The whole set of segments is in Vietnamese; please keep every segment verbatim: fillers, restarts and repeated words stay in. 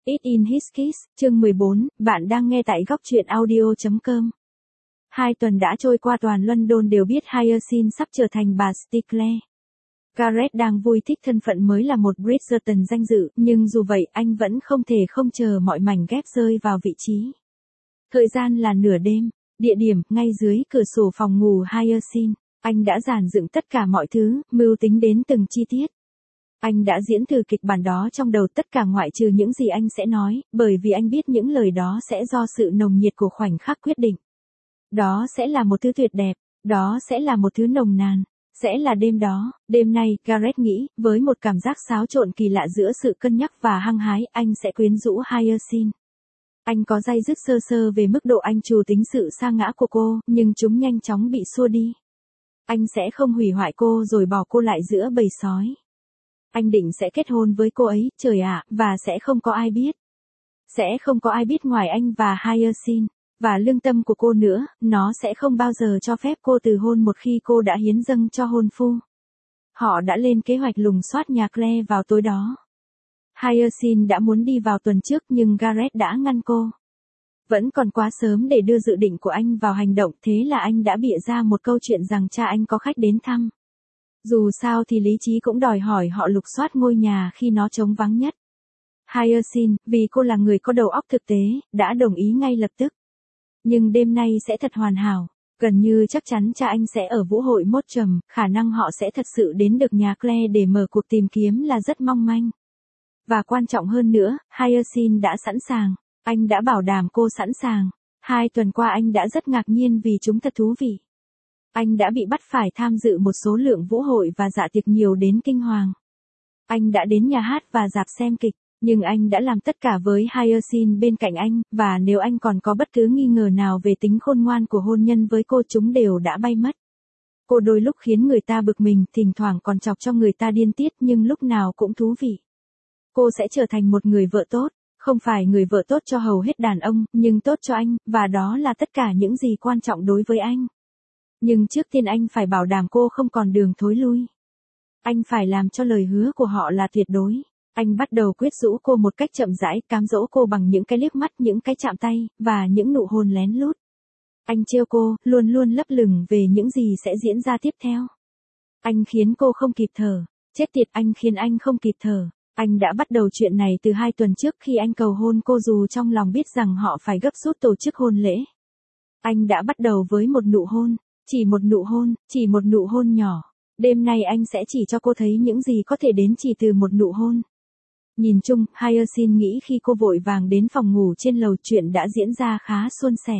It in his kiss, chương mười bốn, bạn đang nghe tại góc truyện audio chấm com. Hai tuần đã trôi qua, toàn London đều biết Hyacinth sắp trở thành bà Stickler. Gareth đang vui thích thân phận mới là một Bridgerton danh dự, nhưng dù vậy anh vẫn không thể không chờ mọi mảnh ghép rơi vào vị trí. Thời gian là nửa đêm, địa điểm ngay dưới cửa sổ phòng ngủ Hyacinth. Anh đã dàn dựng tất cả mọi thứ, mưu tính đến từng chi tiết. Anh đã diễn thử kịch bản đó trong đầu tất cả ngoại trừ những gì anh sẽ nói, bởi vì anh biết những lời đó sẽ do sự nồng nhiệt của khoảnh khắc quyết định. Đó sẽ là một thứ tuyệt đẹp, đó sẽ là một thứ nồng nàn, sẽ là đêm đó, đêm nay, Gareth nghĩ, với một cảm giác xáo trộn kỳ lạ giữa sự cân nhắc và hăng hái, anh sẽ quyến rũ Hyacinth. Anh có day dứt sơ sơ về mức độ anh trù tính sự sa ngã của cô, nhưng chúng nhanh chóng bị xua đi. Anh sẽ không hủy hoại cô rồi bỏ cô lại giữa bầy sói. Anh định sẽ kết hôn với cô ấy, trời ạ, và sẽ không có ai biết. Sẽ không có ai biết ngoài anh và Hyacinth, và lương tâm của cô nữa, nó sẽ không bao giờ cho phép cô từ hôn một khi cô đã hiến dâng cho hôn phu. Họ đã lên kế hoạch lùng soát nhà Claire vào tối đó. Hyacinth đã muốn đi vào tuần trước nhưng Gareth đã ngăn cô. Vẫn còn quá sớm để đưa dự định của anh vào hành động, thế là anh đã bịa ra một câu chuyện rằng cha anh có khách đến thăm. Dù sao thì lý trí cũng đòi hỏi họ lục soát ngôi nhà khi nó trống vắng nhất. Hyacinth, vì cô là người có đầu óc thực tế, đã đồng ý ngay lập tức. Nhưng đêm nay sẽ thật hoàn hảo, gần như chắc chắn cha anh sẽ ở vũ hội mốt trầm, khả năng họ sẽ thật sự đến được nhà Claire để mở cuộc tìm kiếm là rất mong manh. Và quan trọng hơn nữa, Hyacinth đã sẵn sàng, anh đã bảo đảm cô sẵn sàng. Hai tuần qua anh đã rất ngạc nhiên vì chúng thật thú vị. Anh đã bị bắt phải tham dự một số lượng vũ hội và dạ tiệc nhiều đến kinh hoàng. Anh đã đến nhà hát và rạp xem kịch, nhưng anh đã làm tất cả với Hyacinth bên cạnh anh, và nếu anh còn có bất cứ nghi ngờ nào về tính khôn ngoan của hôn nhân với cô, chúng đều đã bay mất. Cô đôi lúc khiến người ta bực mình, thỉnh thoảng còn chọc cho người ta điên tiết, nhưng lúc nào cũng thú vị. Cô sẽ trở thành một người vợ tốt, không phải người vợ tốt cho hầu hết đàn ông, nhưng tốt cho anh, và đó là tất cả những gì quan trọng đối với anh. Nhưng trước tiên anh phải bảo đảm cô không còn đường thối lui. Anh phải làm cho lời hứa của họ là tuyệt đối. Anh bắt đầu quyết rũ cô một cách chậm rãi, cám dỗ cô bằng những cái liếc mắt, những cái chạm tay, và những nụ hôn lén lút. Anh trêu cô, luôn luôn lấp lửng về những gì sẽ diễn ra tiếp theo. Anh khiến cô không kịp thở. Chết tiệt, anh khiến anh không kịp thở. Anh đã bắt đầu chuyện này từ hai tuần trước khi anh cầu hôn cô, dù trong lòng biết rằng họ phải gấp rút tổ chức hôn lễ. Anh đã bắt đầu với một nụ hôn. Chỉ một nụ hôn, chỉ một nụ hôn nhỏ. Đêm nay anh sẽ chỉ cho cô thấy những gì có thể đến chỉ từ một nụ hôn. Nhìn chung, Hyacinth nghĩ khi cô vội vàng đến phòng ngủ trên lầu, chuyện đã diễn ra khá suôn sẻ.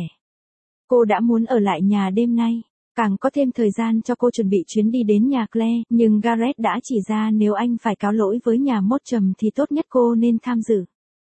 Cô đã muốn ở lại nhà đêm nay, càng có thêm thời gian cho cô chuẩn bị chuyến đi đến nhà Claire, nhưng Gareth đã chỉ ra nếu anh phải cáo lỗi với nhà mốt trầm thì tốt nhất cô nên tham dự.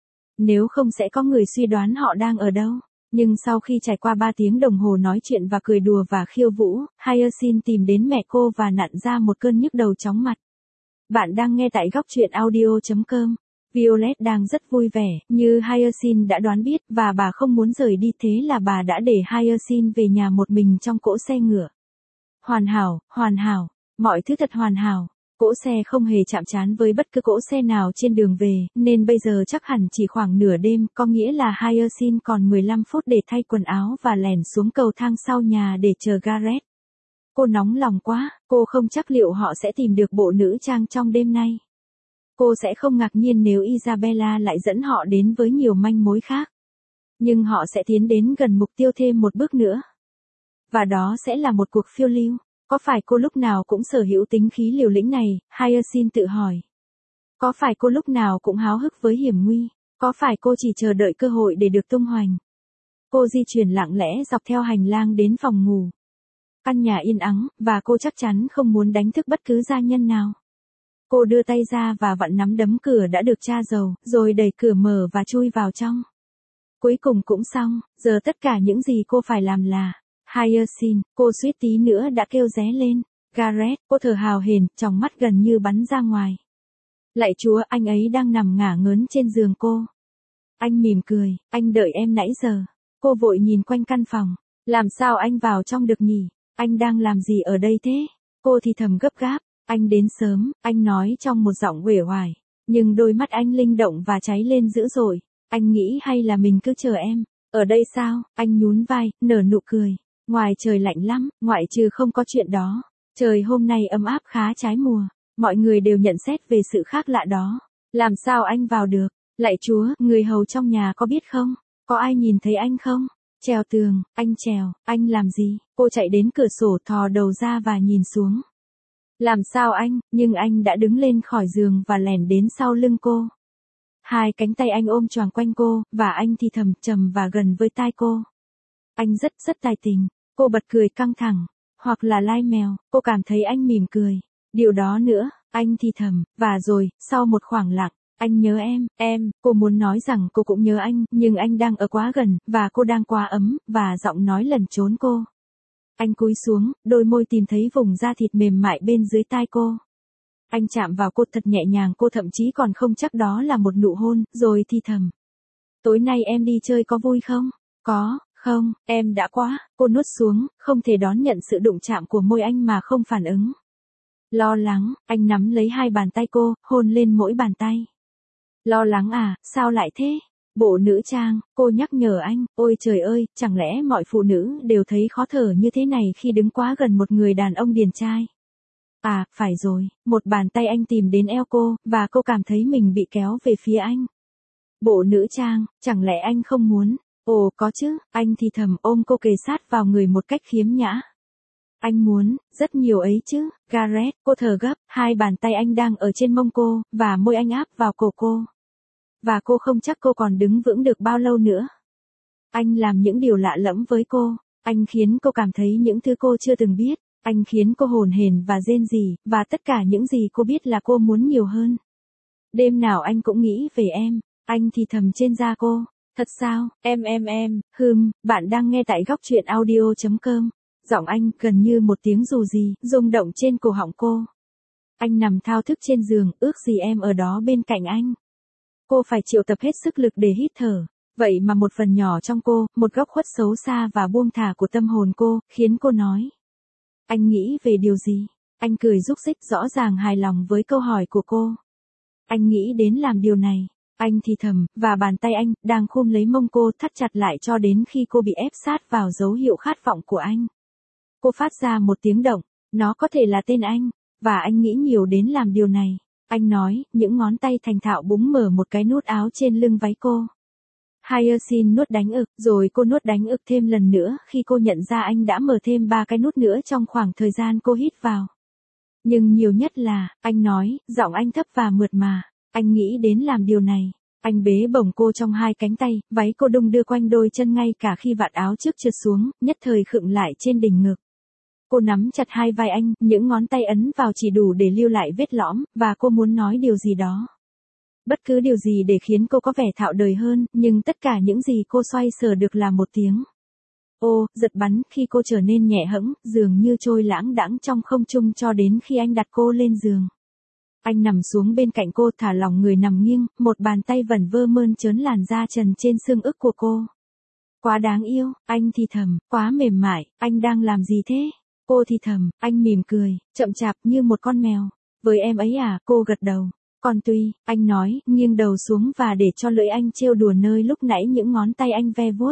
Nếu không sẽ có người suy đoán họ đang ở đâu. Nhưng sau khi trải qua ba tiếng đồng hồ nói chuyện và cười đùa và khiêu vũ, Hyacinth tìm đến mẹ cô và nặn ra một cơn nhức đầu chóng mặt. Bạn đang nghe tại góc truyện audio chấm com. Violet đang rất vui vẻ, như Hyacinth đã đoán biết, và bà không muốn rời đi, thế là bà đã để Hyacinth về nhà một mình trong cỗ xe ngựa. Hoàn hảo, hoàn hảo, mọi thứ thật hoàn hảo. Cỗ xe không hề chạm trán với bất cứ cỗ xe nào trên đường về, nên bây giờ chắc hẳn chỉ khoảng nửa đêm, có nghĩa là Hyacinth còn mười lăm phút để thay quần áo và lẻn xuống cầu thang sau nhà để chờ Gareth. Cô nóng lòng quá, cô không chắc liệu họ sẽ tìm được bộ nữ trang trong đêm nay. Cô sẽ không ngạc nhiên nếu Isabella lại dẫn họ đến với nhiều manh mối khác. Nhưng họ sẽ tiến đến gần mục tiêu thêm một bước nữa. Và đó sẽ là một cuộc phiêu lưu. Có phải cô lúc nào cũng sở hữu tính khí liều lĩnh này, Hyacinth tự hỏi. Có phải cô lúc nào cũng háo hức với hiểm nguy? Có phải cô chỉ chờ đợi cơ hội để được tung hoành? Cô di chuyển lặng lẽ dọc theo hành lang đến phòng ngủ. Căn nhà yên ắng, và cô chắc chắn không muốn đánh thức bất cứ gia nhân nào. Cô đưa tay ra và vặn nắm đấm cửa đã được tra dầu, rồi đẩy cửa mở và chui vào trong. Cuối cùng cũng xong, giờ tất cả những gì cô phải làm là... Hyacinth, cô suýt tí nữa đã kêu ré lên. Gareth, cô thở hào hển, tròng mắt gần như bắn ra ngoài. Lạy Chúa, anh ấy đang nằm ngả ngớn trên giường cô. Anh mỉm cười, anh đợi em nãy giờ. Cô vội nhìn quanh căn phòng. Làm sao anh vào trong được nhỉ? Anh đang làm gì ở đây thế? Cô thì thầm gấp gáp. Anh đến sớm, anh nói trong một giọng uể oải. Nhưng đôi mắt anh linh động và cháy lên dữ dội. Anh nghĩ hay là mình cứ chờ em. Ở đây sao? Anh nhún vai, nở nụ cười. Ngoài trời lạnh lắm, ngoại trừ không có chuyện đó. Trời hôm nay ấm áp khá trái mùa. Mọi người đều nhận xét về sự khác lạ đó. Làm sao anh vào được? Lạy Chúa, người hầu trong nhà có biết không? Có ai nhìn thấy anh không? Trèo tường, anh trèo, anh làm gì? Cô chạy đến cửa sổ thò đầu ra và nhìn xuống. Làm sao anh? Nhưng anh đã đứng lên khỏi giường và lẻn đến sau lưng cô. Hai cánh tay anh ôm choàng quanh cô, và anh thì thầm trầm và gần với tai cô. Anh rất rất tài tình. Cô bật cười căng thẳng. Hoặc là lai mèo, cô cảm thấy anh mỉm cười. Điều đó nữa, anh thì thầm, và rồi, sau một khoảng lặng, anh nhớ em, em, cô muốn nói rằng cô cũng nhớ anh, nhưng anh đang ở quá gần, và cô đang quá ấm, và giọng nói lẩn trốn cô. Anh cúi xuống, đôi môi tìm thấy vùng da thịt mềm mại bên dưới tai cô. Anh chạm vào cô thật nhẹ nhàng, cô thậm chí còn không chắc đó là một nụ hôn, rồi thì thầm. Tối nay em đi chơi có vui không? Có, không, em đã quá, cô nuốt xuống, không thể đón nhận sự đụng chạm của môi anh mà không phản ứng. Lo lắng, anh nắm lấy hai bàn tay cô, hôn lên mỗi bàn tay. Lo lắng à, sao lại thế? Bộ nữ trang, cô nhắc nhở anh, ôi trời ơi, chẳng lẽ mọi phụ nữ đều thấy khó thở như thế này khi đứng quá gần một người đàn ông điển trai? À, phải rồi, một bàn tay anh tìm đến eo cô, và cô cảm thấy mình bị kéo về phía anh. Bộ nữ trang, chẳng lẽ anh không muốn? Ồ, có chứ, anh thì thầm ôm cô kề sát vào người một cách khiếm nhã. Anh muốn, rất nhiều ấy chứ, Gareth, cô thở gấp, hai bàn tay anh đang ở trên mông cô, và môi anh áp vào cổ cô. Và cô không chắc cô còn đứng vững được bao lâu nữa. Anh làm những điều lạ lẫm với cô, anh khiến cô cảm thấy những thứ cô chưa từng biết, anh khiến cô hồn hển và rên rỉ, và tất cả những gì cô biết là cô muốn nhiều hơn. Đêm nào anh cũng nghĩ về em, anh thì thầm trên da cô, thật sao, em em em, hừm, bạn đang nghe tại góc truyện audio chấm com. Giọng anh gần như một tiếng dù gì, rung động trên cổ họng cô. Anh nằm thao thức trên giường, ước gì em ở đó bên cạnh anh. Cô phải triệu tập hết sức lực để hít thở. Vậy mà một phần nhỏ trong cô, một góc khuất xấu xa và buông thả của tâm hồn cô, khiến cô nói. Anh nghĩ về điều gì? Anh cười rúc rích rõ ràng hài lòng với câu hỏi của cô. Anh nghĩ đến làm điều này. Anh thì thầm, và bàn tay anh, đang khum lấy mông cô thắt chặt lại cho đến khi cô bị ép sát vào dấu hiệu khát vọng của anh. Cô phát ra một tiếng động, nó có thể là tên anh, và anh nghĩ nhiều đến làm điều này. Anh nói, những ngón tay thành thạo búng mở một cái nút áo trên lưng váy cô. Hyacinth nuốt đánh ực, rồi cô nuốt đánh ực thêm lần nữa khi cô nhận ra anh đã mở thêm ba cái nút nữa trong khoảng thời gian cô hít vào. Nhưng nhiều nhất là, anh nói, giọng anh thấp và mượt mà, anh nghĩ đến làm điều này. Anh bế bổng cô trong hai cánh tay, váy cô đung đưa quanh đôi chân ngay cả khi vạt áo trước trượt xuống, nhất thời khựng lại trên đỉnh ngực. Cô nắm chặt hai vai anh, những ngón tay ấn vào chỉ đủ để lưu lại vết lõm, và cô muốn nói điều gì đó. Bất cứ điều gì để khiến cô có vẻ thạo đời hơn, nhưng tất cả những gì cô xoay sở được là một tiếng. Ô, giật bắn khi cô trở nên nhẹ hẫng, dường như trôi lãng đãng trong không trung cho đến khi anh đặt cô lên giường. Anh nằm xuống bên cạnh cô thả lỏng người nằm nghiêng, một bàn tay vẩn vơ mơn trớn làn da trần trên xương ức của cô. Quá đáng yêu, anh thì thầm, quá mềm mại, anh đang làm gì thế? Cô thì thầm, anh mỉm cười, chậm chạp như một con mèo. Với em ấy à, cô gật đầu. Còn tuy, anh nói, nghiêng đầu xuống và để cho lưỡi anh trêu đùa nơi lúc nãy những ngón tay anh ve vuốt.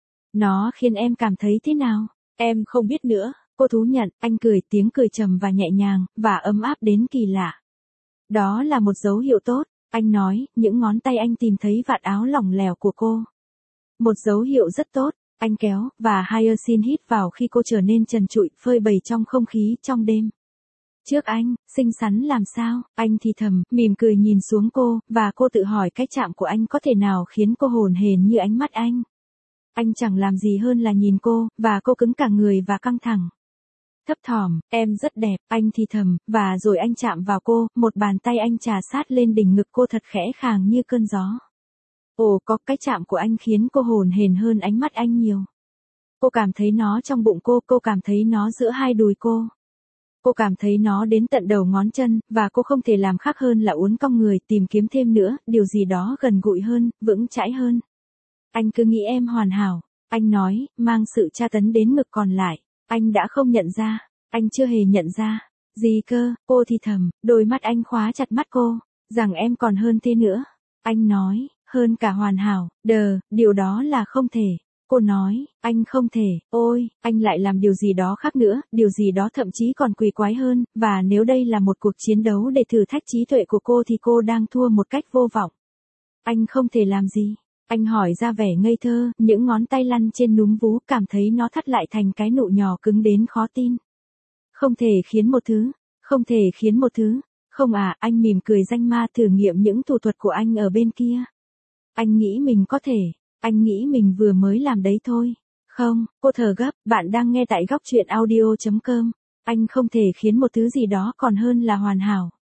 Nó khiến em cảm thấy thế nào? Em không biết nữa, cô thú nhận, anh cười tiếng cười trầm và nhẹ nhàng, và ấm áp đến kỳ lạ. Đó là một dấu hiệu tốt, anh nói, những ngón tay anh tìm thấy vạt áo lỏng lẻo của cô. Một dấu hiệu rất tốt, anh kéo, và Hyacinth hít vào khi cô trở nên trần trụi, phơi bày trong không khí trong đêm. Trước anh, xinh xắn làm sao, anh thì thầm, mỉm cười nhìn xuống cô, và cô tự hỏi cách chạm của anh có thể nào khiến cô hồn hển như ánh mắt anh. Anh chẳng làm gì hơn là nhìn cô, và cô cứng cả người và căng thẳng. Thấp thỏm, em rất đẹp, anh thì thầm, và rồi anh chạm vào cô, một bàn tay anh trà sát lên đỉnh ngực cô thật khẽ khàng như cơn gió. Ồ, có cái chạm của anh khiến cô hồn hển hơn ánh mắt anh nhiều. Cô cảm thấy nó trong bụng cô, cô cảm thấy nó giữa hai đùi cô. Cô cảm thấy nó đến tận đầu ngón chân, và cô không thể làm khác hơn là uốn cong người tìm kiếm thêm nữa, điều gì đó gần gũi hơn, vững chãi hơn. Anh cứ nghĩ em hoàn hảo, anh nói, mang sự tra tấn đến ngực còn lại. Anh đã không nhận ra, anh chưa hề nhận ra. Gì cơ, cô thì thầm, đôi mắt anh khóa chặt mắt cô, rằng em còn hơn thế nữa. Anh nói, hơn cả hoàn hảo, đờ, điều đó là không thể. Cô nói, anh không thể, ôi, anh lại làm điều gì đó khác nữa, điều gì đó thậm chí còn quỷ quái hơn, và nếu đây là một cuộc chiến đấu để thử thách trí tuệ của cô thì cô đang thua một cách vô vọng. Anh không thể làm gì? Anh hỏi ra vẻ ngây thơ, những ngón tay lăn trên núm vú cảm thấy nó thắt lại thành cái nụ nhỏ cứng đến khó tin. Không thể khiến một thứ, không thể khiến một thứ, không à, anh mỉm cười danh ma thử nghiệm những thủ thuật của anh ở bên kia. Anh nghĩ mình có thể. Anh nghĩ mình vừa mới làm đấy thôi. Không, cô thở gấp, bạn đang nghe tại góc chuyện audio chấm com. Anh không thể khiến một thứ gì đó còn hơn là hoàn hảo.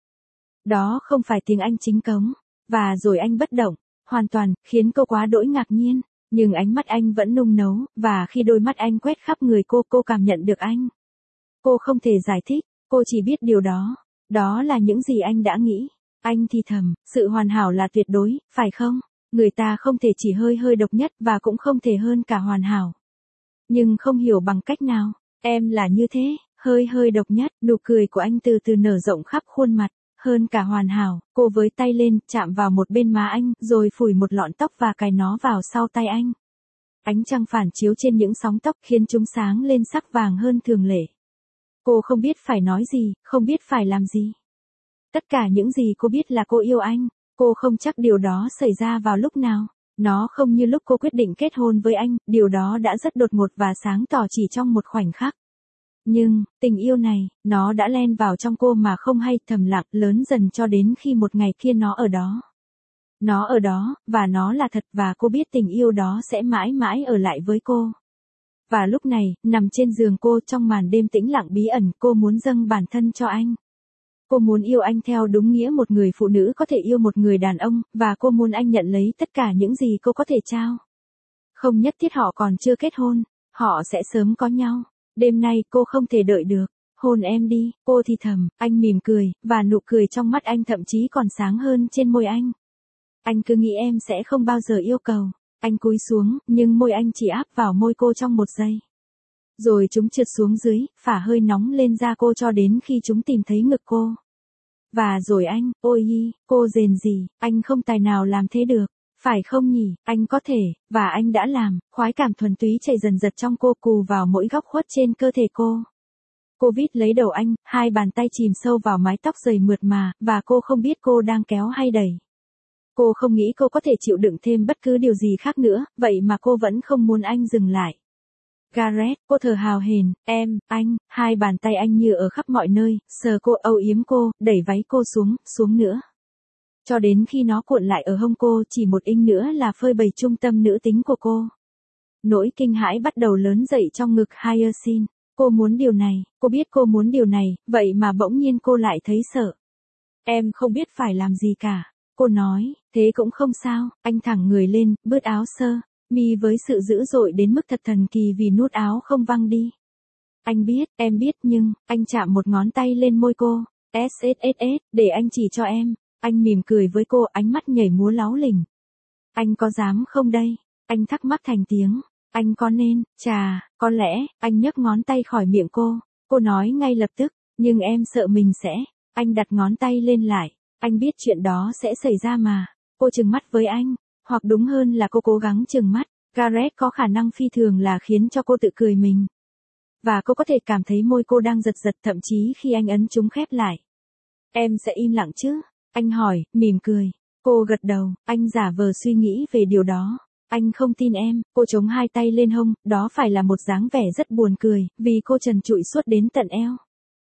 Đó không phải tiếng Anh chính cống. Và rồi anh bất động, hoàn toàn, khiến cô quá đỗi ngạc nhiên. Nhưng ánh mắt anh vẫn nung nấu, và khi đôi mắt anh quét khắp người cô, cô cảm nhận được anh. Cô không thể giải thích, cô chỉ biết điều đó. Đó là những gì anh đã nghĩ. Anh thì thầm, sự hoàn hảo là tuyệt đối, phải không? Người ta không thể chỉ hơi hơi độc nhất và cũng không thể hơn cả hoàn hảo. Nhưng không hiểu bằng cách nào, em là như thế, hơi hơi độc nhất, nụ cười của anh từ từ nở rộng khắp khuôn mặt, hơn cả hoàn hảo, cô với tay lên, chạm vào một bên má anh, rồi phủi một lọn tóc và cài nó vào sau tay anh. Ánh trăng phản chiếu trên những sóng tóc khiến chúng sáng lên sắc vàng hơn thường lệ. Cô không biết phải nói gì, không biết phải làm gì. Tất cả những gì cô biết là cô yêu anh. Cô không chắc điều đó xảy ra vào lúc nào. Nó không như lúc cô quyết định kết hôn với anh, điều đó đã rất đột ngột và sáng tỏ chỉ trong một khoảnh khắc. Nhưng, tình yêu này, nó đã len vào trong cô mà không hay, thầm lặng, lớn dần cho đến khi một ngày kia nó ở đó. Nó ở đó, và nó là thật, và cô biết tình yêu đó sẽ mãi mãi ở lại với cô. Và lúc này, nằm trên giường cô trong màn đêm tĩnh lặng bí ẩn, cô muốn dâng bản thân cho anh. Cô muốn yêu anh theo đúng nghĩa một người phụ nữ có thể yêu một người đàn ông, và cô muốn anh nhận lấy tất cả những gì cô có thể trao. Không nhất thiết họ còn chưa kết hôn, họ sẽ sớm có nhau. Đêm nay cô không thể đợi được. Hôn em đi, cô thì thầm, anh mỉm cười, và nụ cười trong mắt anh thậm chí còn sáng hơn trên môi anh. Anh cứ nghĩ em sẽ không bao giờ yêu cầu. Anh cúi xuống, nhưng môi anh chỉ áp vào môi cô trong một giây. Rồi chúng trượt xuống dưới, phả hơi nóng lên da cô cho đến khi chúng tìm thấy ngực cô. Và rồi anh, ôi hi, cô rền rỉ, anh không tài nào làm thế được, phải không nhỉ, anh có thể, và anh đã làm, khoái cảm thuần túy chảy dần dật trong cô cù vào mỗi góc khuất trên cơ thể cô. Cô vít lấy đầu anh, hai bàn tay chìm sâu vào mái tóc dày mượt mà, và cô không biết cô đang kéo hay đẩy. Cô không nghĩ cô có thể chịu đựng thêm bất cứ điều gì khác nữa, vậy mà cô vẫn không muốn anh dừng lại. Gareth, cô thở hào hển, em, anh, hai bàn tay anh như ở khắp mọi nơi, sờ cô, âu yếm cô, đẩy váy cô xuống, xuống nữa. Cho đến khi nó cuộn lại ở hông cô, chỉ một inch nữa là phơi bày trung tâm nữ tính của cô. Nỗi kinh hãi bắt đầu lớn dậy trong ngực Hyacinth. Cô muốn điều này, cô biết cô muốn điều này, vậy mà bỗng nhiên cô lại thấy sợ. Em không biết phải làm gì cả. Cô nói, thế cũng không sao, anh thẳng người lên, bứt áo sơ. Mi với sự dữ dội đến mức thật thần kỳ vì nút áo không văng đi. Anh biết, em biết nhưng, anh chạm một ngón tay lên môi cô. ét ét ét ét, để anh chỉ cho em. Anh mỉm cười với cô, ánh mắt nhảy múa láu lỉnh. Anh có dám không đây? Anh thắc mắc thành tiếng. Anh có nên, chà, có lẽ, anh nhấc ngón tay khỏi miệng cô. Cô nói ngay lập tức, nhưng em sợ mình sẽ. Anh đặt ngón tay lên lại. Anh biết chuyện đó sẽ xảy ra mà. Cô trừng mắt với anh. Hoặc đúng hơn là cô cố gắng trừng mắt. Gareth có khả năng phi thường là khiến cho cô tự cười mình. Và cô có thể cảm thấy môi cô đang giật giật thậm chí khi anh ấn chúng khép lại. Em sẽ im lặng chứ? Anh hỏi, mỉm cười. Cô gật đầu, anh giả vờ suy nghĩ về điều đó. Anh không tin em, cô chống hai tay lên hông, đó phải là một dáng vẻ rất buồn cười, vì cô trần trụi suốt đến tận eo.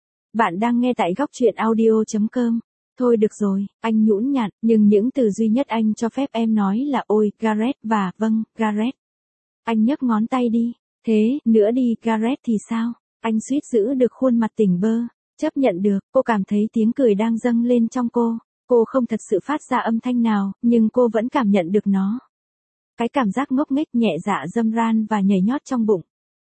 Bạn đang nghe tại góc chuyện audio chấm com. Thôi được rồi, anh nhũn nhạt, nhưng những từ duy nhất anh cho phép em nói là ôi, Gareth và vâng, Gareth. Anh nhấc ngón tay đi, thế, nữa đi, Gareth thì sao? Anh suýt giữ được khuôn mặt tỉnh bơ, chấp nhận được, cô cảm thấy tiếng cười đang dâng lên trong cô. Cô không thật sự phát ra âm thanh nào, nhưng cô vẫn cảm nhận được nó. Cái cảm giác ngốc nghếch nhẹ dạ dâm ran và nhảy nhót trong bụng.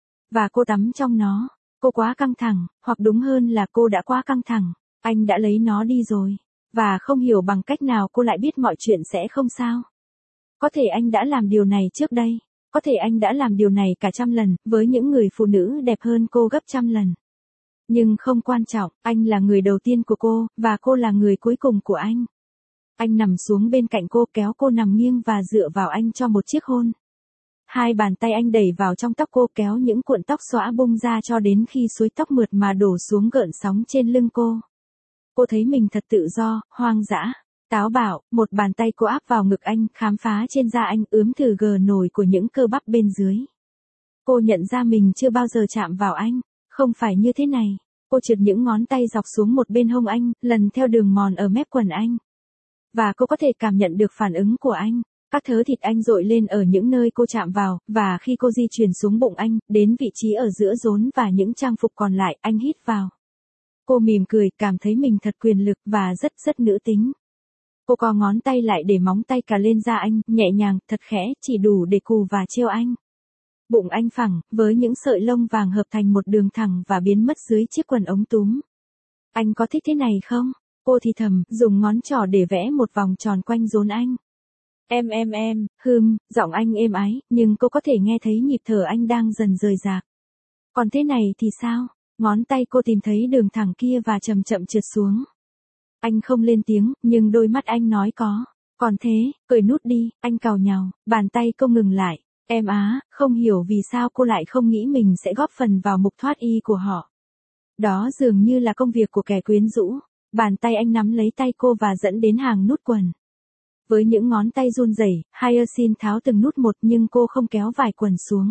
Và cô tắm trong nó. Cô quá căng thẳng, hoặc đúng hơn là cô đã quá căng thẳng. Anh đã lấy nó đi rồi. Và không hiểu bằng cách nào cô lại biết mọi chuyện sẽ không sao. Có thể anh đã làm điều này trước đây. Có thể anh đã làm điều này cả trăm lần, với những người phụ nữ đẹp hơn cô gấp trăm lần. Nhưng không quan trọng, anh là người đầu tiên của cô, và cô là người cuối cùng của anh. Anh nằm xuống bên cạnh cô, kéo cô nằm nghiêng và dựa vào anh cho một chiếc hôn. Hai bàn tay anh đẩy vào trong tóc cô, kéo những cuộn tóc xõa bung ra cho đến khi suối tóc mượt mà đổ xuống gợn sóng trên lưng cô. Cô thấy mình thật tự do, hoang dã, táo bạo. Một bàn tay cô áp vào ngực anh, khám phá trên da anh, ướm thử gờ nổi của những cơ bắp bên dưới. Cô nhận ra mình chưa bao giờ chạm vào anh. Không phải như thế này. Cô trượt những ngón tay dọc xuống một bên hông anh, lần theo đường mòn ở mép quần anh. Và cô có thể cảm nhận được phản ứng của anh. Các thớ thịt anh dội lên ở những nơi cô chạm vào, và khi cô di chuyển xuống bụng anh, đến vị trí ở giữa rốn và những trang phục còn lại, anh hít vào. Cô mỉm cười, cảm thấy mình thật quyền lực và rất rất nữ tính. Cô co ngón tay lại để móng tay cà lên da anh, nhẹ nhàng, thật khẽ, chỉ đủ để cù và trêu anh. Bụng anh phẳng, với những sợi lông vàng hợp thành một đường thẳng và biến mất dưới chiếc quần ống túm. Anh có thích thế này không? Cô thì thầm, dùng ngón trỏ để vẽ một vòng tròn quanh rốn anh. Em em em, hừm, giọng anh êm ái, nhưng cô có thể nghe thấy nhịp thở anh đang dần rời rạc. Còn thế này thì sao? Ngón tay cô tìm thấy đường thẳng kia và chậm chậm trượt xuống. Anh không lên tiếng, nhưng đôi mắt anh nói có. Còn thế, cởi nút đi, anh càu nhàu, bàn tay cô ngừng lại. Em á, không hiểu vì sao cô lại không nghĩ mình sẽ góp phần vào mục thoát y của họ. Đó dường như là công việc của kẻ quyến rũ. Bàn tay anh nắm lấy tay cô và dẫn đến hàng nút quần. Với những ngón tay run rẩy, Hyacinth tháo từng nút một nhưng cô không kéo vải quần xuống.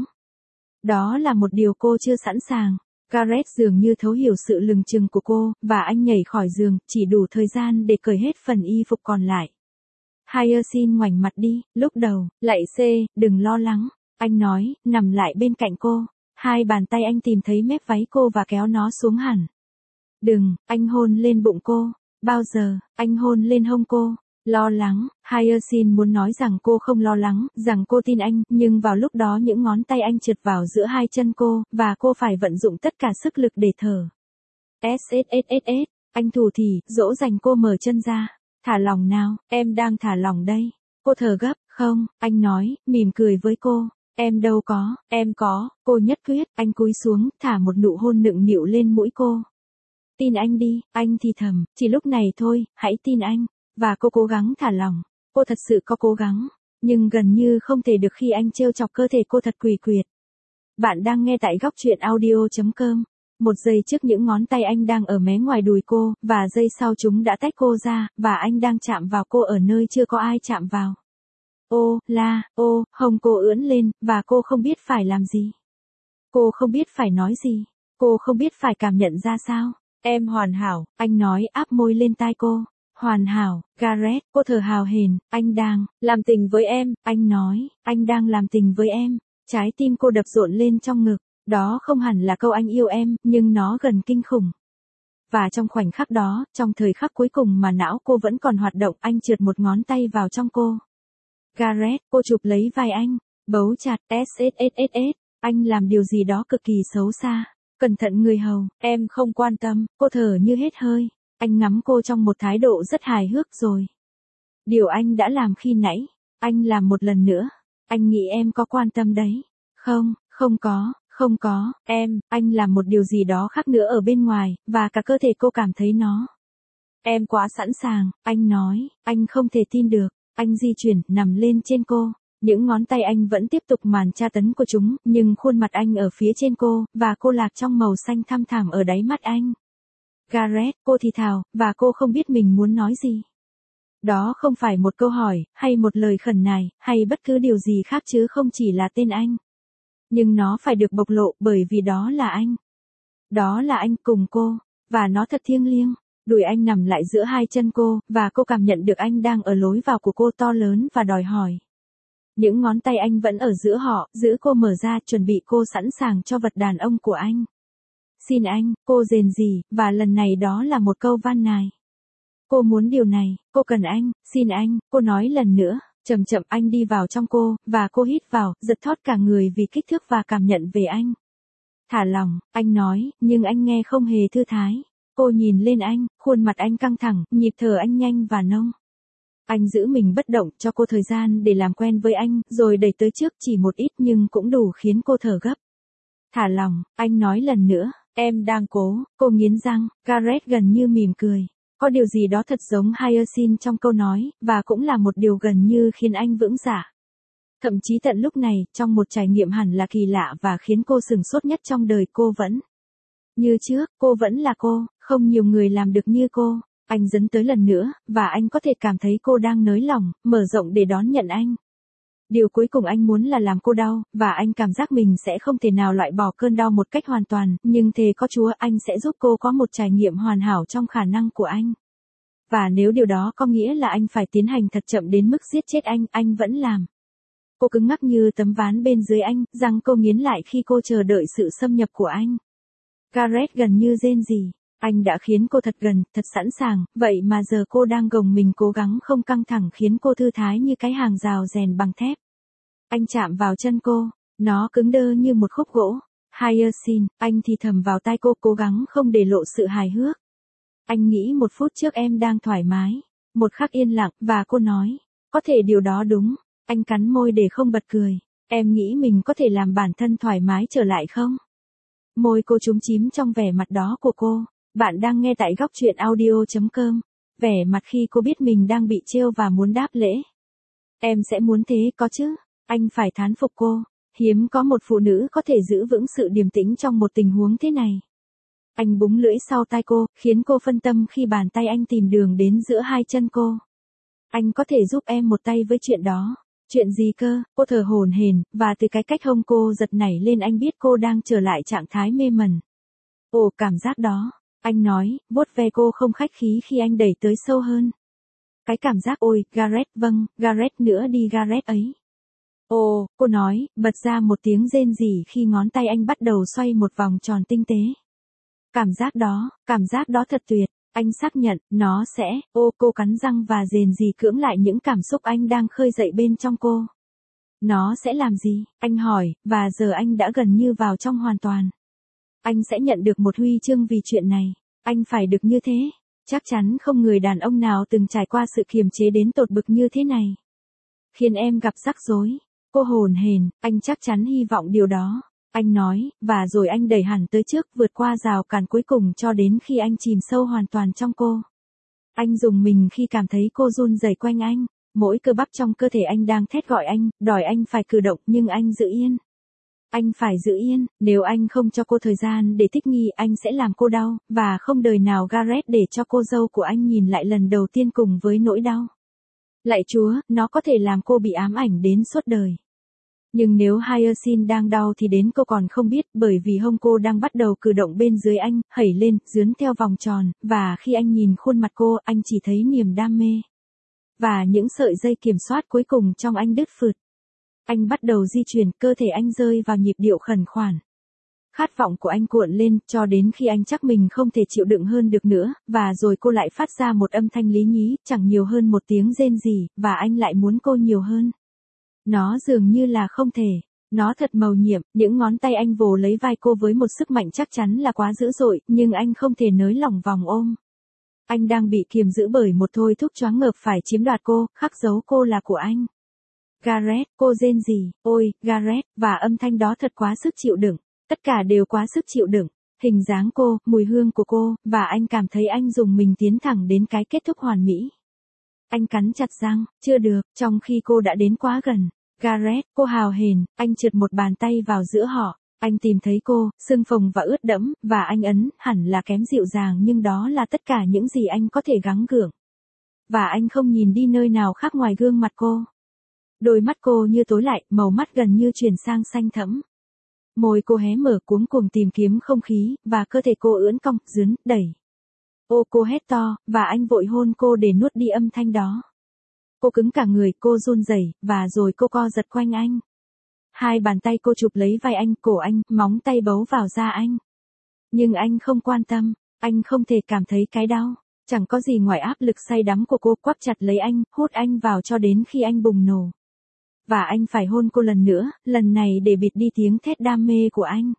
Đó là một điều cô chưa sẵn sàng. Gareth dường như thấu hiểu sự lừng chừng của cô, và anh nhảy khỏi giường, chỉ đủ thời gian để cởi hết phần y phục còn lại. Hyacinth ngoảnh mặt đi, lúc đầu, lạy xê, đừng lo lắng. Anh nói, nằm lại bên cạnh cô. Hai bàn tay anh tìm thấy mép váy cô và kéo nó xuống hẳn. Đừng, anh hôn lên bụng cô. Bao giờ, anh hôn lên hông cô. Lo lắng, Hyacinth muốn nói rằng cô không lo lắng, rằng cô tin anh, nhưng vào lúc đó những ngón tay anh trượt vào giữa hai chân cô, và cô phải vận dụng tất cả sức lực để thở. Sssss, anh thủ thỉ, dỗ dành cô mở chân ra. Thả lỏng nào, em đang thả lỏng đây. Cô thở gấp, không, anh nói, mỉm cười với cô. Em đâu có, em có, cô nhất quyết, anh cúi xuống, thả một nụ hôn nựng nịu lên mũi cô. Tin anh đi, anh thì thầm, chỉ lúc này thôi, hãy tin anh. Và cô cố gắng thả lỏng. Cô thật sự có cố gắng. Nhưng gần như không thể được khi anh trêu chọc cơ thể cô thật quỷ quyệt. Bạn đang nghe tại góc truyện audio chấm com. Một giây trước những ngón tay anh đang ở mé ngoài đùi cô, và giây sau chúng đã tách cô ra, và anh đang chạm vào cô ở nơi chưa có ai chạm vào. Ô, la, ô, hông cô ưỡn lên, và cô không biết phải làm gì. Cô không biết phải nói gì. Cô không biết phải cảm nhận ra sao. Em hoàn hảo, anh nói áp môi lên tai cô. Hoàn hảo, Gareth, cô thở hào hển, anh đang làm tình với em, anh nói, anh đang làm tình với em. Trái tim cô đập rộn lên trong ngực, đó không hẳn là câu anh yêu em, nhưng nó gần kinh khủng. Và trong khoảnh khắc đó, trong thời khắc cuối cùng mà não cô vẫn còn hoạt động, anh trượt một ngón tay vào trong cô. Gareth, cô chụp lấy vai anh, bấu chặt, sssss, anh làm điều gì đó cực kỳ xấu xa. Cẩn thận người hầu, em không quan tâm, cô thở như hết hơi. Anh ngắm cô trong một thái độ rất hài hước rồi. Điều anh đã làm khi nãy, anh làm một lần nữa. Anh nghĩ em có quan tâm đấy. Không, không có, không có, em, anh làm một điều gì đó khác nữa ở bên ngoài, và cả cơ thể cô cảm thấy nó. Em quá sẵn sàng, anh nói, anh không thể tin được. Anh di chuyển, nằm lên trên cô. Những ngón tay anh vẫn tiếp tục màn tra tấn của chúng, nhưng khuôn mặt anh ở phía trên cô, và cô lạc trong màu xanh thăm thẳm ở đáy mắt anh. Gareth, cô thì thào, và cô không biết mình muốn nói gì. Đó không phải một câu hỏi, hay một lời khẩn nài, hay bất cứ điều gì khác chứ không chỉ là tên anh. Nhưng nó phải được bộc lộ bởi vì đó là anh. Đó là anh cùng cô, và nó thật thiêng liêng. Đùi anh nằm lại giữa hai chân cô, và cô cảm nhận được anh đang ở lối vào của cô to lớn và đòi hỏi. Những ngón tay anh vẫn ở giữa họ, giữ cô mở ra, chuẩn bị cô sẵn sàng cho vật đàn ông của anh. Xin anh, cô rền rỉ, và lần này đó là một câu van nài. Cô muốn điều này, cô cần anh, xin anh, cô nói lần nữa. Chậm chậm anh đi vào trong cô, và cô hít vào, giật thót cả người vì kích thước và cảm nhận về anh. Thả lòng, anh nói, nhưng anh nghe không hề thư thái. Cô nhìn lên anh, khuôn mặt anh căng thẳng, nhịp thở anh nhanh và nông. Anh giữ mình bất động, cho cô thời gian để làm quen với anh, rồi đẩy tới trước chỉ một ít nhưng cũng đủ khiến cô thở gấp. Thả lòng, anh nói lần nữa, em đang cố, cô nghiến răng, Gareth gần như mỉm cười. Có điều gì đó thật giống Hyacinth trong câu nói, và cũng là một điều gần như khiến anh vững dạ. Thậm chí tận lúc này, trong một trải nghiệm hẳn là kỳ lạ và khiến cô sửng sốt nhất trong đời, cô vẫn như trước, cô vẫn là cô, không nhiều người làm được như cô. Anh dấn tới lần nữa, và anh có thể cảm thấy cô đang nới lỏng, mở rộng để đón nhận anh. Điều cuối cùng anh muốn là làm cô đau, và anh cảm giác mình sẽ không thể nào loại bỏ cơn đau một cách hoàn toàn, nhưng thề có Chúa anh sẽ giúp cô có một trải nghiệm hoàn hảo trong khả năng của anh. Và nếu điều đó có nghĩa là anh phải tiến hành thật chậm đến mức giết chết anh, anh vẫn làm. Cô cứng ngắc như tấm ván bên dưới anh, răng cô nghiến lại khi cô chờ đợi sự xâm nhập của anh. Gareth gần như rên rỉ. Anh đã khiến cô thật gần, thật sẵn sàng, vậy mà giờ cô đang gồng mình cố gắng không căng thẳng khiến cô thư thái như cái hàng rào rèn bằng thép. Anh chạm vào chân cô, nó cứng đơ như một khúc gỗ. Hyacinth, anh thì thầm vào tai cô cố gắng không để lộ sự hài hước. Anh nghĩ một phút trước em đang thoải mái. Một khắc yên lặng, và cô nói, có thể điều đó đúng. Anh cắn môi để không bật cười. Em nghĩ mình có thể làm bản thân thoải mái trở lại không? Môi cô chúm chím trong vẻ mặt đó của cô. Bạn đang nghe tại góc truyện audio chấm com. Vẻ mặt khi cô biết mình đang bị trêu và muốn đáp lễ. Em sẽ muốn thế có chứ? Anh phải thán phục cô. Hiếm có một phụ nữ có thể giữ vững sự điềm tĩnh trong một tình huống thế này. Anh búng lưỡi sau tai cô, khiến cô phân tâm khi bàn tay anh tìm đường đến giữa hai chân cô. Anh có thể giúp em một tay với chuyện đó. Chuyện gì cơ? Cô thở hổn hển, và từ cái cách hông cô giật nảy lên anh biết cô đang trở lại trạng thái mê mẩn. Ồ, cảm giác đó. Anh nói, vuốt ve cô không khách khí khi anh đẩy tới sâu hơn. Cái cảm giác ôi, Gareth, vâng, Gareth nữa đi Gareth ấy. Ồ, cô nói, bật ra một tiếng rên rỉ khi ngón tay anh bắt đầu xoay một vòng tròn tinh tế. Cảm giác đó, cảm giác đó thật tuyệt. Anh xác nhận, nó sẽ, ô cô cắn răng và rền rì cưỡng lại những cảm xúc anh đang khơi dậy bên trong cô. Nó sẽ làm gì? Anh hỏi, và giờ anh đã gần như vào trong hoàn toàn. Anh sẽ nhận được một huy chương vì chuyện này. Anh phải được như thế. Chắc chắn không người đàn ông nào từng trải qua sự kiềm chế đến tột bực như thế này. Khiến em gặp rắc rối. Cô hồn hển, anh chắc chắn hy vọng điều đó. Anh nói, và rồi anh đẩy hẳn tới trước vượt qua rào cản cuối cùng cho đến khi anh chìm sâu hoàn toàn trong cô. Anh rùng mình khi cảm thấy cô run rẩy quanh anh. Mỗi cơ bắp trong cơ thể anh đang thét gọi anh, đòi anh phải cử động nhưng anh giữ yên. Anh phải giữ yên, nếu anh không cho cô thời gian để thích nghi anh sẽ làm cô đau, và không đời nào Gareth để cho cô dâu của anh nhìn lại lần đầu tiên cùng với nỗi đau. Lạy Chúa, nó có thể làm cô bị ám ảnh đến suốt đời. Nhưng nếu Hyacinth đang đau thì đến cô còn không biết bởi vì hông cô đang bắt đầu cử động bên dưới anh, hẩy lên, dướn theo vòng tròn, và khi anh nhìn khuôn mặt cô anh chỉ thấy niềm đam mê. Và những sợi dây kiểm soát cuối cùng trong anh đứt phượt. Anh bắt đầu di chuyển, cơ thể anh rơi vào nhịp điệu khẩn khoản. Khát vọng của anh cuộn lên, cho đến khi anh chắc mình không thể chịu đựng hơn được nữa, và rồi cô lại phát ra một âm thanh lý nhí, chẳng nhiều hơn một tiếng rên rỉ, và anh lại muốn cô nhiều hơn. Nó dường như là không thể. Nó thật mầu nhiệm, những ngón tay anh vồ lấy vai cô với một sức mạnh chắc chắn là quá dữ dội, nhưng anh không thể nới lỏng vòng ôm. Anh đang bị kiềm giữ bởi một thôi thúc choáng ngợp phải chiếm đoạt cô, khắc dấu cô là của anh. Gareth, cô rên rỉ, ôi, Gareth, và âm thanh đó thật quá sức chịu đựng. Tất cả đều quá sức chịu đựng. Hình dáng cô, mùi hương của cô, và anh cảm thấy anh dùng mình tiến thẳng đến cái kết thúc hoàn mỹ. Anh cắn chặt răng, chưa được, trong khi cô đã đến quá gần. Gareth, cô hào hển, anh trượt một bàn tay vào giữa họ. Anh tìm thấy cô, sưng phồng và ướt đẫm, và anh ấn, hẳn là kém dịu dàng nhưng đó là tất cả những gì anh có thể gắng gượng. Và anh không nhìn đi nơi nào khác ngoài gương mặt cô. Đôi mắt cô như tối lại, màu mắt gần như chuyển sang xanh thẫm. Môi cô hé mở cuống cuồng tìm kiếm không khí, và cơ thể cô ưỡn cong, dướn, đẩy. Ô cô hét to, và anh vội hôn cô để nuốt đi âm thanh đó. Cô cứng cả người, cô run rẩy, và rồi cô co giật quanh anh. Hai bàn tay cô chụp lấy vai anh, cổ anh, móng tay bấu vào da anh. Nhưng anh không quan tâm, anh không thể cảm thấy cái đau. Chẳng có gì ngoài áp lực say đắm của cô quắp chặt lấy anh, hút anh vào cho đến khi anh bùng nổ. Và anh phải hôn cô lần nữa, lần này để bịt đi tiếng thét đam mê của anh.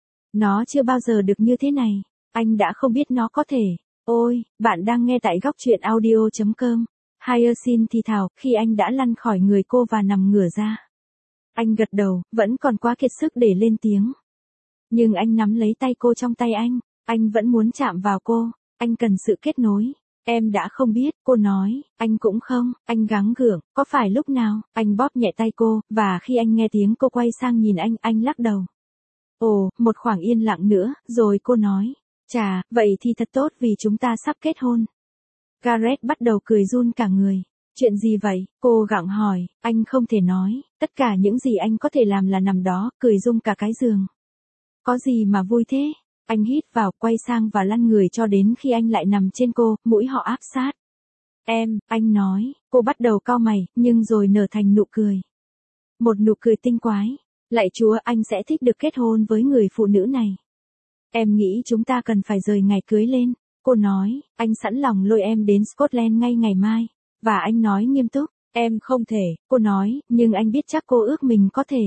Nó chưa bao giờ được như thế này. Anh đã không biết nó có thể. Ôi, bạn đang nghe tại góc truyện audio chấm com. Hyacinth thì thào, khi anh đã lăn khỏi người cô và nằm ngửa ra. Anh gật đầu, vẫn còn quá kiệt sức để lên tiếng. Nhưng anh nắm lấy tay cô trong tay anh. Anh vẫn muốn chạm vào cô. Anh cần sự kết nối. Em đã không biết, cô nói, anh cũng không, anh gắng gượng, có phải lúc nào, anh bóp nhẹ tay cô, và khi anh nghe tiếng cô quay sang nhìn anh, anh lắc đầu. Ồ, một khoảng yên lặng nữa, rồi cô nói, chà, vậy thì thật tốt vì chúng ta sắp kết hôn. Gareth bắt đầu cười run cả người. Chuyện gì vậy? Cô gặng hỏi, anh không thể nói, tất cả những gì anh có thể làm là nằm đó, cười rung cả cái giường. Có gì mà vui thế? Anh hít vào, quay sang và lăn người cho đến khi anh lại nằm trên cô, mũi họ áp sát. Em, anh nói, cô bắt đầu cau mày, nhưng rồi nở thành nụ cười. Một nụ cười tinh quái. Lạy Chúa, anh sẽ thích được kết hôn với người phụ nữ này. Em nghĩ chúng ta cần phải rời ngày cưới lên. Cô nói, anh sẵn lòng lôi em đến Scotland ngay ngày mai. Và anh nói nghiêm túc, em không thể, cô nói, nhưng anh biết chắc cô ước mình có thể.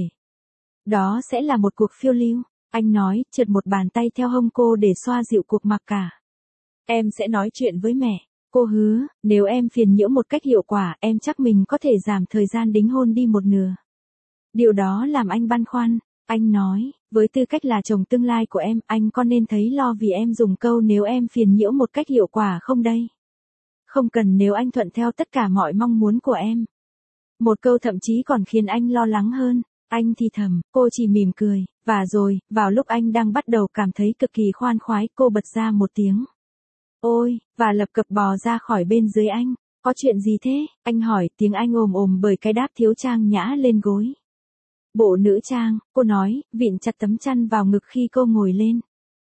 Đó sẽ là một cuộc phiêu lưu, anh nói, trượt một bàn tay theo hông cô để xoa dịu cuộc mặc cả. Em sẽ nói chuyện với mẹ, cô hứa, nếu em phiền nhiễu một cách hiệu quả, em chắc mình có thể giảm thời gian đính hôn đi một nửa. Điều đó làm anh băn khoăn, anh nói, với tư cách là chồng tương lai của em, anh có nên thấy lo vì em dùng câu nếu em phiền nhiễu một cách hiệu quả không đây? Không cần nếu anh thuận theo tất cả mọi mong muốn của em. Một câu thậm chí còn khiến anh lo lắng hơn. Anh thì thầm, cô chỉ mỉm cười. Và rồi, vào lúc anh đang bắt đầu cảm thấy cực kỳ khoan khoái, cô bật ra một tiếng. Ôi, và lập cập bò ra khỏi bên dưới anh. Có chuyện gì thế? Anh hỏi, tiếng anh ồm ồm bởi cái đáp thiếu trang nhã lên gối. Bộ nữ trang, cô nói, vịn chặt tấm chăn vào ngực khi cô ngồi lên.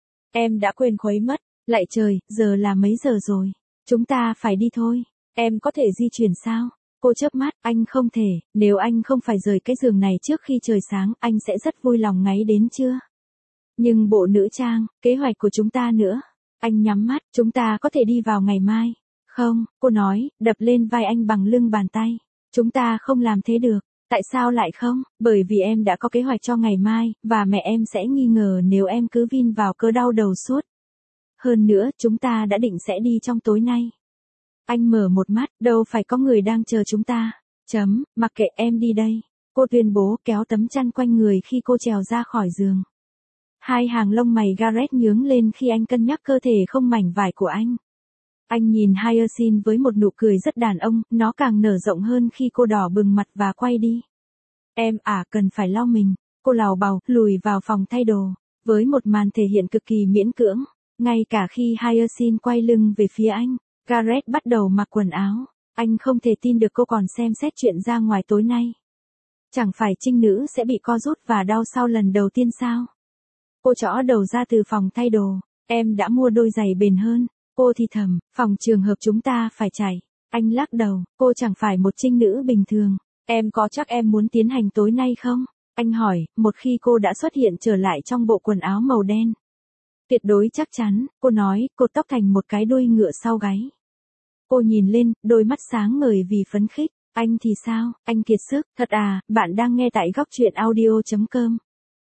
Em đã quên khuấy mất. Lạy trời, giờ là mấy giờ rồi? Chúng ta phải đi thôi. Em có thể di chuyển sao? Cô chớp mắt, anh không thể, nếu anh không phải rời cái giường này trước khi trời sáng, anh sẽ rất vui lòng ngáy đến trưa. Nhưng bộ nữ trang, kế hoạch của chúng ta nữa. Anh nhắm mắt, chúng ta có thể đi vào ngày mai. Không, cô nói, đập lên vai anh bằng lưng bàn tay. Chúng ta không làm thế được. Tại sao lại không? Bởi vì em đã có kế hoạch cho ngày mai, và mẹ em sẽ nghi ngờ nếu em cứ vin vào cớ đau đầu suốt. Hơn nữa, chúng ta đã định sẽ đi trong tối nay. Anh mở một mắt, đâu phải có người đang chờ chúng ta. Chấm, mặc kệ em đi đây. Cô tuyên bố kéo tấm chăn quanh người khi cô trèo ra khỏi giường. Hai hàng lông mày Gareth nhướng lên khi anh cân nhắc cơ thể không mảnh vải của anh. Anh nhìn Hyacinth với một nụ cười rất đàn ông, nó càng nở rộng hơn khi cô đỏ bừng mặt và quay đi. Em à cần phải lau mình. Cô lào bào, lùi vào phòng thay đồ. Với một màn thể hiện cực kỳ miễn cưỡng. Ngay cả khi Hyacinth quay lưng về phía anh, Gareth bắt đầu mặc quần áo. Anh không thể tin được cô còn xem xét chuyện ra ngoài tối nay. Chẳng phải trinh nữ sẽ bị co rút và đau sau lần đầu tiên sao? Cô trõ đầu ra từ phòng thay đồ. Em đã mua đôi giày bền hơn. Cô thì thầm, phòng trường hợp chúng ta phải chạy. Anh lắc đầu, cô chẳng phải một trinh nữ bình thường. Em có chắc em muốn tiến hành tối nay không? Anh hỏi, một khi cô đã xuất hiện trở lại trong bộ quần áo màu đen. Tuyệt đối chắc chắn, cô nói, cột tóc thành một cái đuôi ngựa sau gáy. Cô nhìn lên, đôi mắt sáng ngời vì phấn khích. Anh thì sao, anh kiệt sức, thật à, bạn đang nghe tại góc truyện audio chấm com.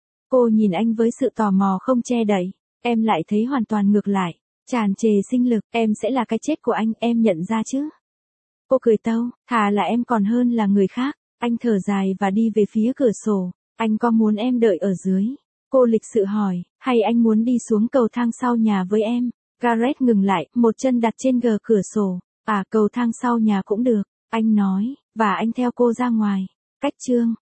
Cô nhìn anh với sự tò mò không che đậy. Em lại thấy hoàn toàn ngược lại. Tràn trề sinh lực, em sẽ là cái chết của anh, em nhận ra chứ. Cô cười tâu, thà là em còn hơn là người khác. Anh thở dài và đi về phía cửa sổ. Anh có muốn em đợi ở dưới? Cô lịch sự hỏi, hay anh muốn đi xuống cầu thang sau nhà với em? Gareth ngừng lại, một chân đặt trên gờ cửa sổ. À, cầu thang sau nhà cũng được, anh nói, và anh theo cô ra ngoài. Cách chương